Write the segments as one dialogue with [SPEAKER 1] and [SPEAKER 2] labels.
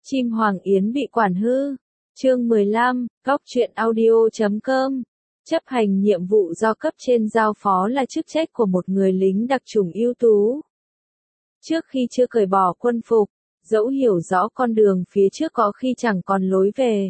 [SPEAKER 1] Chim Hoàng Yến bị quản hư. Chương 15, Góc truyện audio.com. Chấp hành nhiệm vụ do cấp trên giao phó là chức trách của một người lính đặc chủng ưu tú. Trước khi chưa cởi bỏ quân phục, dẫu hiểu rõ con đường phía trước có khi chẳng còn lối về,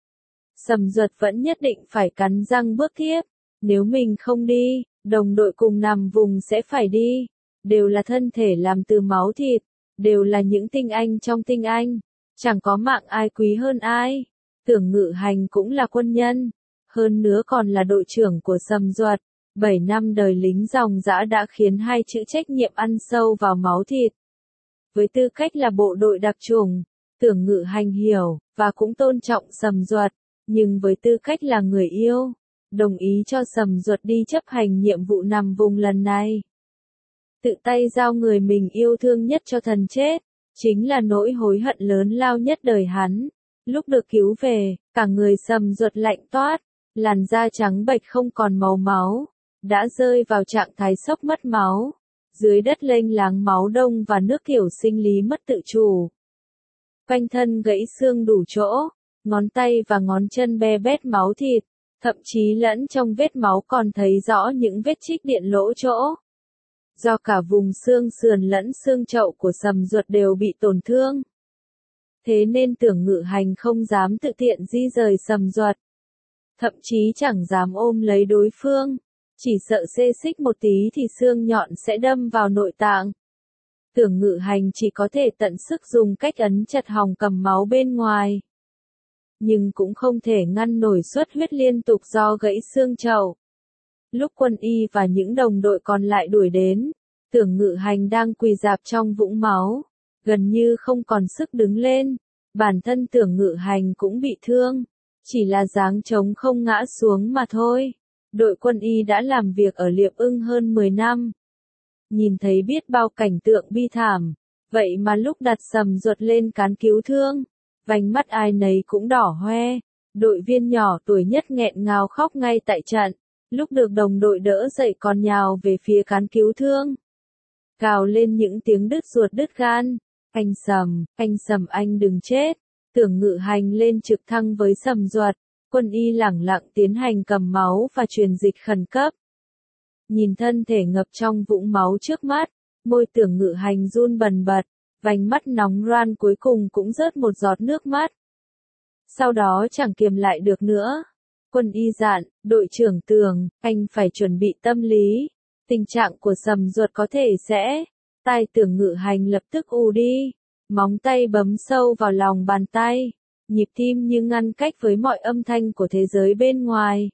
[SPEAKER 1] Sầm Duật vẫn nhất định phải cắn răng bước tiếp. Nếu mình không đi, đồng đội cùng nằm vùng sẽ phải đi. Đều là thân thể làm từ máu thịt, đều là những tinh anh trong tinh anh. Chẳng có mạng ai quý hơn ai. Tưởng Ngự Hành cũng là quân nhân, hơn nữa còn là đội trưởng của Sầm Duật. 7 năm đời lính ròng rã đã khiến hai chữ trách nhiệm ăn sâu vào máu thịt. Với tư cách là bộ đội đặc chủng, Tưởng Ngự Hành hiểu, và cũng tôn trọng Sầm Duật, nhưng với tư cách là người yêu, đồng ý cho Sầm Duật đi chấp hành nhiệm vụ nằm vùng lần này. Tự tay giao người mình yêu thương nhất cho thần chết, chính là nỗi hối hận lớn lao nhất đời hắn. Lúc được cứu về, cả người Sầm Duật lạnh toát, làn da trắng bệch không còn màu máu, đã rơi vào trạng thái sốc mất máu. Dưới đất lênh láng máu đông và nước tiểu sinh lý mất tự chủ. Quanh thân gãy xương đủ chỗ, ngón tay và ngón chân be bét máu thịt, thậm chí lẫn trong vết máu còn thấy rõ những vết chích điện lỗ chỗ. Do cả vùng xương sườn lẫn xương chậu của Sầm Duật đều bị tổn thương. Thế nên Tưởng Ngự Hành không dám tự tiện di rời Sầm Duật. Thậm chí chẳng dám ôm lấy đối phương. Chỉ sợ xê xích một tí thì xương nhọn sẽ đâm vào nội tạng. Tưởng Ngự Hành chỉ có thể tận sức dùng cách ấn chặt hòng cầm máu bên ngoài. Nhưng cũng không thể ngăn nổi xuất huyết liên tục do gãy xương chậu. Lúc quân y và những đồng đội còn lại đuổi đến, Tưởng Ngự Hành đang quỳ rạp trong vũng máu, gần như không còn sức đứng lên. Bản thân Tưởng Ngự Hành cũng bị thương, chỉ là dáng trống không ngã xuống mà thôi. Đội quân y đã làm việc ở Liệp Ưng hơn 10 năm. Nhìn thấy biết bao cảnh tượng bi thảm, vậy mà lúc đặt Sầm Duật lên cán cứu thương, vành mắt ai nấy cũng đỏ hoe. Đội viên nhỏ tuổi nhất nghẹn ngào khóc ngay tại trận, lúc được đồng đội đỡ dậy còn nhào về phía cán cứu thương. Gào lên những tiếng đứt ruột đứt gan, anh Sầm anh đừng chết. Tưởng Ngự Hành lên trực thăng với Sầm Duật. Quân y lẳng lặng tiến hành cầm máu và truyền dịch khẩn cấp. Nhìn thân thể ngập trong vũng máu trước mắt, môi Tưởng Ngự Hành run bần bật, vành mắt nóng ran cuối cùng cũng rớt một giọt nước mắt. Sau đó chẳng kiềm lại được nữa. Quân y dặn, đội trưởng Tưởng, anh phải chuẩn bị tâm lý. Tình trạng của Sầm Duật có thể sẽ. Tai Tưởng Ngự Hành lập tức ù đi, móng tay bấm sâu vào lòng bàn tay. Nhịp tim như ngăn cách với mọi âm thanh của thế giới bên ngoài.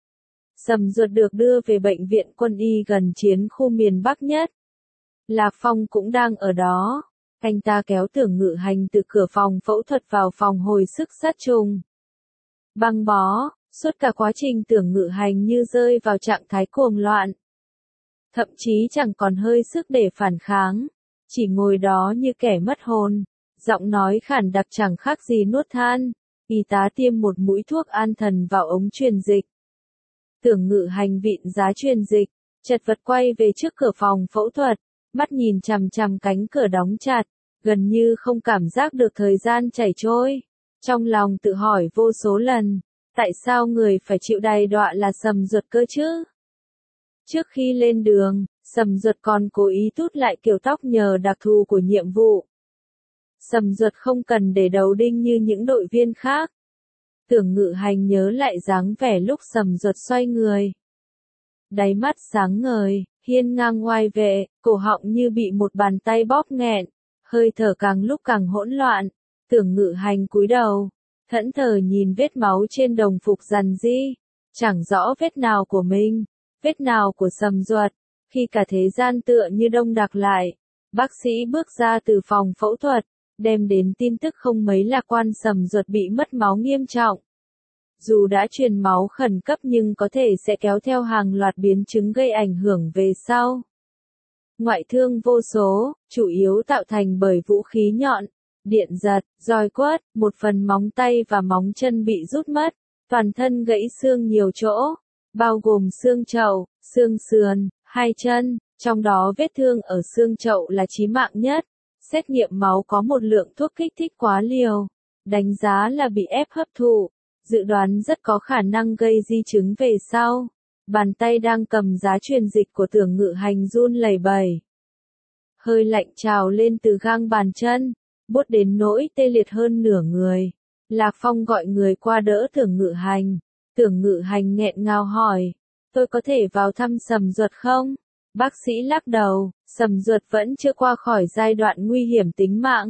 [SPEAKER 1] Sầm Duật được đưa về bệnh viện quân y gần chiến khu miền Bắc nhất. Lạc Phong cũng đang ở đó. Anh ta kéo Tưởng Ngự Hành từ cửa phòng phẫu thuật vào phòng hồi sức sát trùng. Băng bó, suốt cả quá trình Tưởng Ngự Hành như rơi vào trạng thái cuồng loạn. Thậm chí chẳng còn hơi sức để phản kháng, chỉ ngồi đó như kẻ mất hồn. Giọng nói khản đặc chẳng khác gì nuốt than. Y tá tiêm một mũi thuốc an thần vào ống truyền dịch. Tưởng Ngự Hành vịn giá truyền dịch, chật vật quay về trước cửa phòng phẫu thuật, mắt nhìn chằm chằm cánh cửa đóng chặt, gần như không cảm giác được thời gian chảy trôi. Trong lòng tự hỏi vô số lần, tại sao người phải chịu đày đọa là Sầm Duật cơ chứ? Trước khi lên đường, Sầm Duật còn cố ý tút lại kiểu tóc nhờ đặc thù của nhiệm vụ. Sầm Duật không cần để đầu đinh như những đội viên khác. Tưởng Ngự Hành nhớ lại dáng vẻ lúc Sầm Duật xoay người. Đáy mắt sáng ngời, hiên ngang oai vệ, cổ họng như bị một bàn tay bóp nghẹn, hơi thở càng lúc càng hỗn loạn. Tưởng Ngự Hành cúi đầu, thẫn thờ nhìn vết máu trên đồng phục rằn ri, chẳng rõ vết nào của mình, vết nào của Sầm Duật. Khi cả thế gian tựa như đông đặc lại, bác sĩ bước ra từ phòng phẫu thuật, đem đến tin tức không mấy lạc quan: Sầm Duật bị mất máu nghiêm trọng. Dù đã truyền máu khẩn cấp nhưng có thể sẽ kéo theo hàng loạt biến chứng gây ảnh hưởng về sau. Ngoại thương vô số, chủ yếu tạo thành bởi vũ khí nhọn, điện giật, roi quất, một phần móng tay và móng chân bị rút mất, toàn thân gãy xương nhiều chỗ, bao gồm xương chậu, xương sườn, hai chân, trong đó vết thương ở xương chậu là chí mạng nhất. Xét nghiệm máu có một lượng thuốc kích thích quá liều, đánh giá là bị ép hấp thụ, dự đoán rất có khả năng gây di chứng về sau. Bàn tay đang cầm giá truyền dịch của Tưởng Ngự Hành run lẩy bẩy. Hơi lạnh trào lên từ gang bàn chân, buốt đến nỗi tê liệt hơn nửa người. Lạc Phong gọi người qua đỡ Tưởng Ngự Hành. Tưởng Ngự Hành nghẹn ngào hỏi, tôi có thể vào thăm Sầm Duật không? Bác sĩ lắc đầu, Sầm Duật vẫn chưa qua khỏi giai đoạn nguy hiểm tính mạng.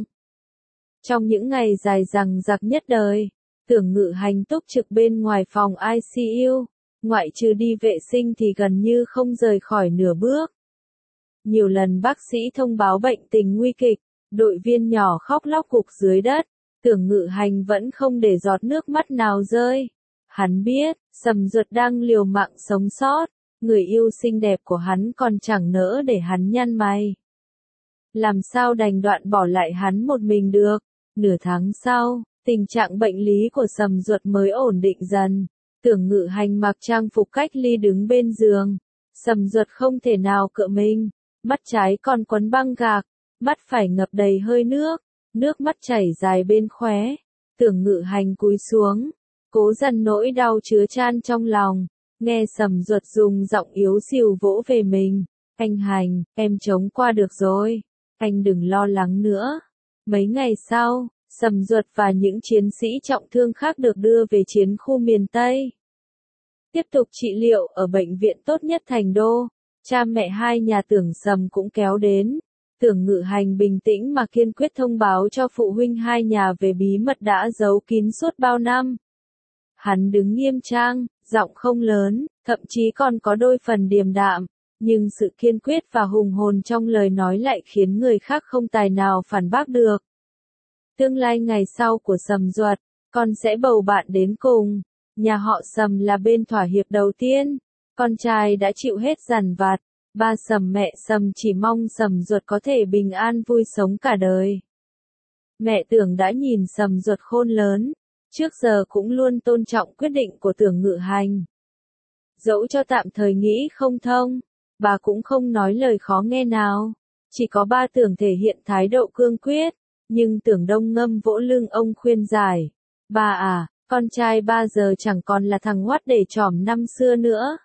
[SPEAKER 1] Trong những ngày dài dằng dặc nhất đời, Tưởng Ngự Hành túc trực bên ngoài phòng ICU, ngoại trừ đi vệ sinh thì gần như không rời khỏi nửa bước. Nhiều lần bác sĩ thông báo bệnh tình nguy kịch, đội viên nhỏ khóc lóc gục dưới đất, Tưởng Ngự Hành vẫn không để giọt nước mắt nào rơi. Hắn biết, Sầm Duật đang liều mạng sống sót, người yêu xinh đẹp của hắn còn chẳng nỡ để hắn nhăn mày. Làm sao đành đoạn bỏ lại hắn một mình được. Nửa tháng sau, tình trạng bệnh lý của Sầm Duật mới ổn định dần. Tưởng Ngự Hành mặc trang phục cách ly đứng bên giường. Sầm Duật không thể nào cựa mình, mắt trái còn quấn băng gạc, mắt phải ngập đầy hơi nước, nước mắt chảy dài bên khóe. Tưởng Ngự Hành cúi xuống, cố dằn nỗi đau chứa chan trong lòng, nghe Sầm Duật dùng giọng yếu xìu vỗ về mình. Anh Hành, em chống qua được rồi, anh đừng lo lắng nữa. Mấy ngày sau, Sầm Duật và những chiến sĩ trọng thương khác được đưa về chiến khu miền Tây. Tiếp tục trị liệu ở bệnh viện tốt nhất thành đô, cha mẹ hai nhà Tưởng Sầm cũng kéo đến. Tưởng Ngự Hành bình tĩnh mà kiên quyết thông báo cho phụ huynh hai nhà về bí mật đã giấu kín suốt bao năm. Hắn đứng nghiêm trang, giọng không lớn, thậm chí còn có đôi phần điềm đạm, nhưng sự kiên quyết và hùng hồn trong lời nói lại khiến người khác không tài nào phản bác được. Tương lai ngày sau của Sầm Duật, con sẽ bầu bạn đến cùng. Nhà họ Sầm là bên thỏa hiệp đầu tiên. Con trai đã chịu hết dằn vặt. Ba Sầm mẹ Sầm chỉ mong Sầm Duật có thể bình an vui sống cả đời. Mẹ Tưởng đã nhìn Sầm Duật khôn lớn, trước giờ cũng luôn tôn trọng quyết định của Tưởng Ngự Hành. Dẫu cho tạm thời nghĩ không thông, bà cũng không nói lời khó nghe nào. Chỉ có ba Tưởng thể hiện thái độ cương quyết, nhưng Tưởng Đông ngâm vỗ lưng ông khuyên giải. Bà à, con trai ba giờ chẳng còn là thằng hoắt để trỏm năm xưa nữa.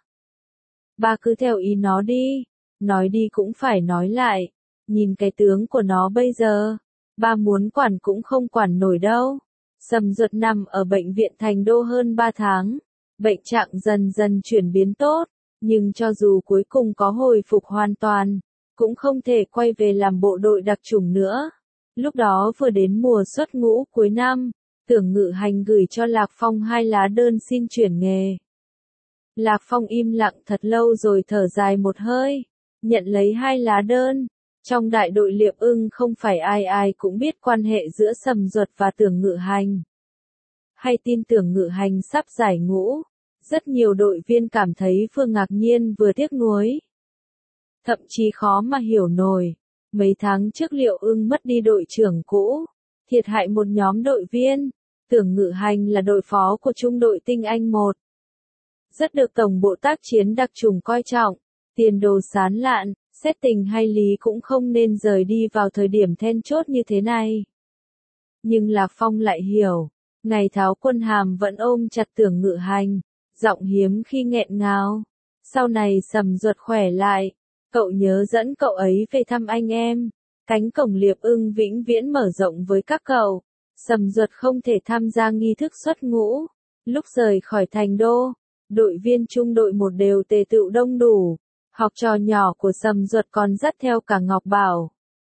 [SPEAKER 1] Ba cứ theo ý nó đi, nói đi cũng phải nói lại, nhìn cái tướng của nó bây giờ, ba muốn quản cũng không quản nổi đâu. Sầm Duật nằm ở bệnh viện thành đô hơn 3 tháng, bệnh trạng dần dần chuyển biến tốt, nhưng cho dù cuối cùng có hồi phục hoàn toàn, cũng không thể quay về làm bộ đội đặc chủng nữa. Lúc đó vừa đến mùa xuất ngũ cuối năm, Tưởng Ngự Hành gửi cho Lạc Phong 2 lá đơn xin chuyển nghề. Lạc Phong im lặng thật lâu rồi thở dài một hơi, nhận lấy 2 lá đơn. Trong đại đội Liệp Ưng không phải ai ai cũng biết quan hệ giữa Sầm Duật và Tưởng Ngự Hành. Hay tin Tưởng Ngự Hành sắp giải ngũ, rất nhiều đội viên cảm thấy vừa ngạc nhiên vừa tiếc nuối. Thậm chí khó mà hiểu nổi, mấy tháng trước Liệu Ưng mất đi đội trưởng cũ, thiệt hại một nhóm đội viên. Tưởng Ngự Hành là đội phó của trung đội Tinh Anh 1. Rất được Tổng bộ tác chiến đặc chủng coi trọng, tiền đồ sán lạn, xét tình hay lý cũng không nên rời đi vào thời điểm then chốt như thế này. Nhưng Lạc Phong lại hiểu, ngày tháo quân hàm vẫn ôm chặt Tưởng Ngự Hành, giọng hiếm khi nghẹn ngào. Sau này Sầm Duật khỏe lại, cậu nhớ dẫn cậu ấy về thăm anh em. Cánh cổng Liệp Ưng vĩnh viễn mở rộng với các cậu. Sầm Duật không thể tham gia nghi thức xuất ngũ. Lúc rời khỏi thành đô, đội viên trung đội 1 đều tề tựu đông đủ. Học trò nhỏ của Sầm Duật còn dắt theo cả Ngọc Bảo.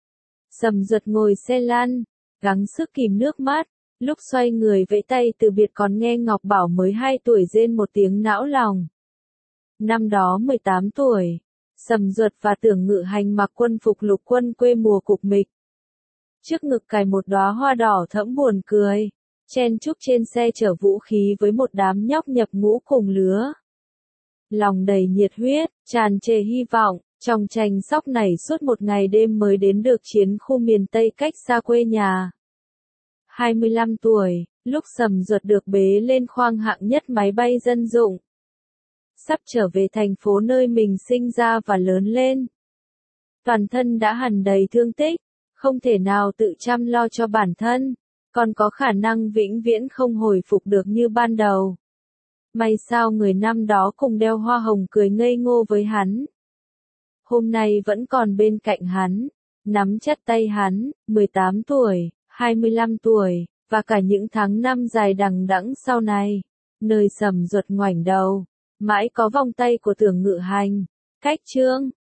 [SPEAKER 1] Sầm Duật ngồi xe lăn, gắng sức kìm nước mắt. Lúc xoay người vẫy tay từ biệt còn nghe Ngọc Bảo mới 2 tuổi rên một tiếng não lòng. Năm đó 18 tuổi, Sầm Duật và Tưởng Ngự Hành mặc quân phục lục quân quê mùa cục mịch. Trước ngực cài một đóa hoa đỏ thẫm buồn cười, chen chúc trên xe chở vũ khí với một đám nhóc nhập ngũ cùng lứa. Lòng đầy nhiệt huyết, tràn trề hy vọng, trong tranh sóc nảy suốt một ngày đêm mới đến được chiến khu miền Tây cách xa quê nhà. 25 tuổi, lúc Sầm Duật được bế lên khoang hạng nhất máy bay dân dụng. Sắp trở về thành phố nơi mình sinh ra và lớn lên. Toàn thân đã hằn đầy thương tích, không thể nào tự chăm lo cho bản thân, còn có khả năng vĩnh viễn không hồi phục được như ban đầu. May sao người năm đó cùng đeo hoa hồng cười ngây ngô với hắn. Hôm nay vẫn còn bên cạnh hắn, nắm chặt tay hắn, 18 tuổi, 25 tuổi, và cả những tháng năm dài đằng đẵng sau này. Nơi sầm ruột ngoảnh đầu, mãi có vòng tay của Tưởng Ngự Hành. Cách chương